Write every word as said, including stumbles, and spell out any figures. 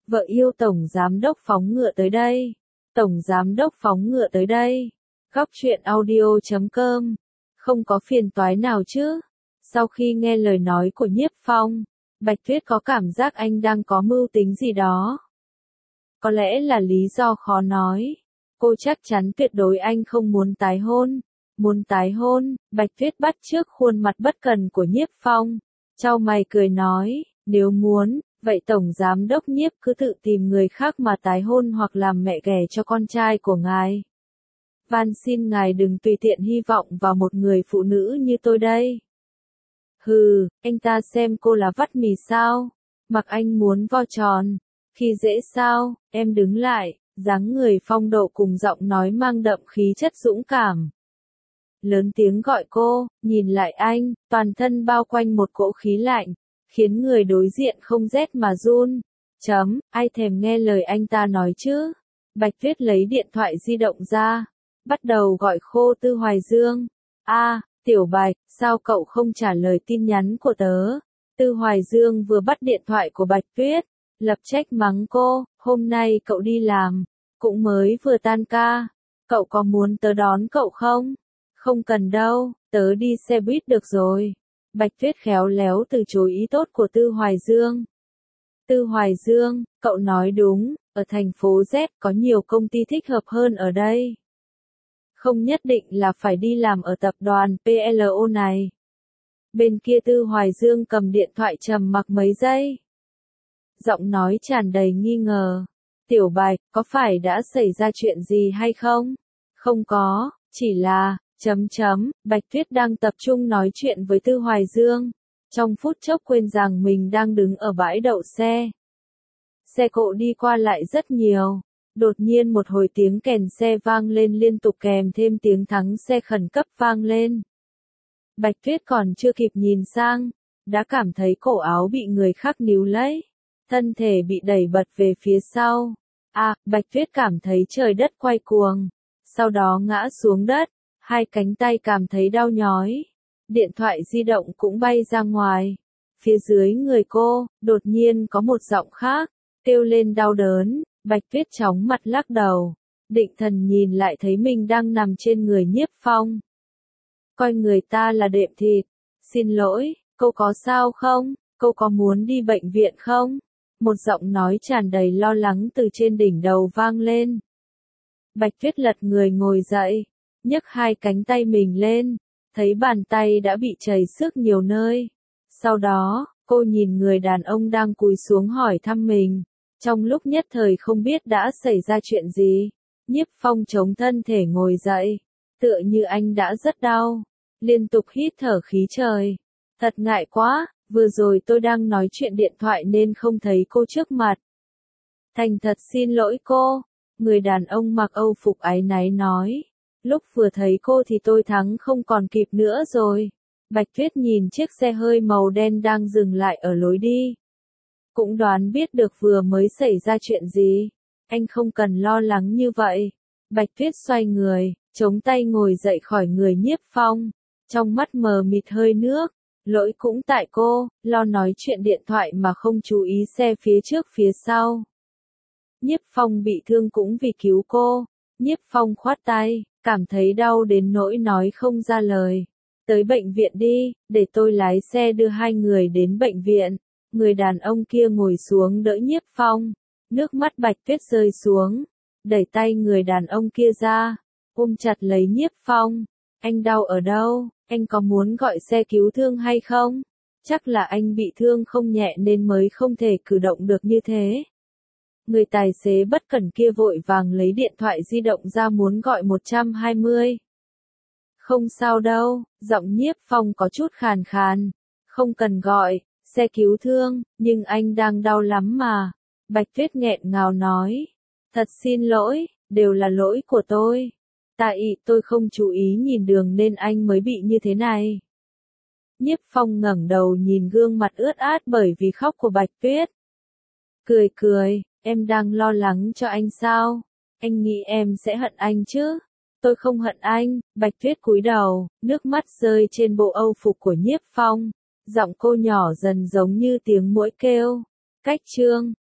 Vợ yêu Tổng Giám Đốc phóng ngựa tới đây. Tổng Giám Đốc phóng ngựa tới đây. Góc truyện audio chấm com. Không có phiền toái nào chứ? Sau khi nghe lời nói của Nhiếp Phong, Bạch Tuyết có cảm giác anh đang có mưu tính gì đó. Có lẽ là lý do khó nói. Cô chắc chắn tuyệt đối anh không muốn tái hôn. Muốn tái hôn, Bạch Tuyết bắt chước khuôn mặt bất cần của Nhiếp Phong. Chau mày cười nói, nếu muốn, vậy Tổng Giám Đốc Nhiếp cứ tự tìm người khác mà tái hôn hoặc làm mẹ ghẻ cho con trai của ngài. Van xin ngài đừng tùy tiện hy vọng vào một người phụ nữ như tôi đây. Hừ, anh ta xem cô là vắt mì sao? Mặc anh muốn vo tròn. Khi dễ sao, em đứng lại, dáng người phong độ cùng giọng nói mang đậm khí chất dũng cảm. Lớn tiếng gọi cô, nhìn lại anh, toàn thân bao quanh một cỗ khí lạnh, khiến người đối diện không rét mà run. Chấm, ai thèm nghe lời anh ta nói chứ? Bạch Tuyết lấy điện thoại di động ra, bắt đầu gọi khô Tư Hoài Dương. A, Tiểu Bạch, sao cậu không trả lời tin nhắn của tớ? Tư Hoài Dương vừa bắt điện thoại của Bạch Tuyết, lập trách mắng cô, hôm nay cậu đi làm, cũng mới vừa tan ca, cậu có muốn tớ đón cậu không? Không cần đâu, tớ đi xe buýt được rồi. Bạch Tuyết khéo léo từ chối ý tốt của Tư Hoài Dương. Tư Hoài Dương, cậu nói đúng, ở thành phố Z có nhiều công ty thích hợp hơn ở đây. Không nhất định là phải đi làm ở tập đoàn pê lờ o này. Bên kia Tư Hoài Dương cầm điện thoại trầm mặc mấy giây. Giọng nói tràn đầy nghi ngờ. Tiểu Bạch, có phải đã xảy ra chuyện gì hay không? Không có, chỉ là, chấm chấm, Bạch Tuyết đang tập trung nói chuyện với Tư Hoài Dương. Trong phút chốc quên rằng mình đang đứng ở bãi đậu xe. Xe cộ đi qua lại rất nhiều. Đột nhiên một hồi tiếng kèn xe vang lên liên tục kèm thêm tiếng thắng xe khẩn cấp vang lên. Bạch Tuyết còn chưa kịp nhìn sang, đã cảm thấy cổ áo bị người khác níu lấy. Thân thể bị đẩy bật về phía sau. À, Bạch Tuyết cảm thấy trời đất quay cuồng. Sau đó ngã xuống đất, hai cánh tay cảm thấy đau nhói. Điện thoại di động cũng bay ra ngoài. Phía dưới người cô, đột nhiên có một giọng khác, kêu lên đau đớn. Bạch Tuyết chóng mặt lắc đầu. Định thần nhìn lại thấy mình đang nằm trên người Nhiếp Phong. Coi người ta là đệm thịt. Xin lỗi, cô có sao không? Cô có muốn đi bệnh viện không? Một giọng nói tràn đầy lo lắng từ trên đỉnh đầu vang lên. Bạch Tuyết lật người ngồi dậy, nhấc hai cánh tay mình lên, thấy bàn tay đã bị chảy xước nhiều nơi. Sau đó, cô nhìn người đàn ông đang cúi xuống hỏi thăm mình. Trong lúc nhất thời không biết đã xảy ra chuyện gì, Nhiếp Phong chống thân thể ngồi dậy, tựa như anh đã rất đau, liên tục hít thở khí trời. Thật ngại quá, vừa rồi tôi đang nói chuyện điện thoại nên không thấy cô trước mặt. Thành thật xin lỗi cô, người đàn ông mặc âu phục áy náy nói. Lúc vừa thấy cô thì tôi thắng không còn kịp nữa rồi. Bạch Tuyết nhìn chiếc xe hơi màu đen đang dừng lại ở lối đi. Cũng đoán biết được vừa mới xảy ra chuyện gì. Anh không cần lo lắng như vậy. Bạch Tuyết xoay người, chống tay ngồi dậy khỏi người Nhiếp Phong. Trong mắt mờ mịt hơi nước. Lỗi cũng tại cô, lo nói chuyện điện thoại mà không chú ý xe phía trước phía sau. Nhiếp Phong bị thương cũng vì cứu cô. Nhiếp Phong khoát tay, cảm thấy đau đến nỗi nói không ra lời. Tới bệnh viện đi, để tôi lái xe đưa hai người đến bệnh viện. Người đàn ông kia ngồi xuống đỡ Nhiếp Phong. Nước mắt Bạch Tuyết rơi xuống. Đẩy tay người đàn ông kia ra. Ôm chặt lấy Nhiếp Phong. Anh đau ở đâu? Anh có muốn gọi xe cứu thương hay không? Chắc là anh bị thương không nhẹ nên mới không thể cử động được như thế. Người tài xế bất cẩn kia vội vàng lấy điện thoại di động ra muốn gọi một trăm hai mươi. Không sao đâu, giọng Nhiếp Phong có chút khàn khàn. Không cần gọi, xe cứu thương, nhưng anh đang đau lắm mà. Bạch Tuyết nghẹn ngào nói. Thật xin lỗi, đều là lỗi của tôi. Tại tôi không chú ý nhìn đường nên anh mới bị như thế này. Nhiếp Phong ngẩng đầu nhìn gương mặt ướt át bởi vì khóc của Bạch Tuyết. Cười cười, em đang lo lắng cho anh sao? Anh nghĩ em sẽ hận anh chứ? Tôi không hận anh. Bạch Tuyết cúi đầu, nước mắt rơi trên bộ âu phục của Nhiếp Phong. Giọng cô nhỏ dần giống như tiếng muỗi kêu. Cách chương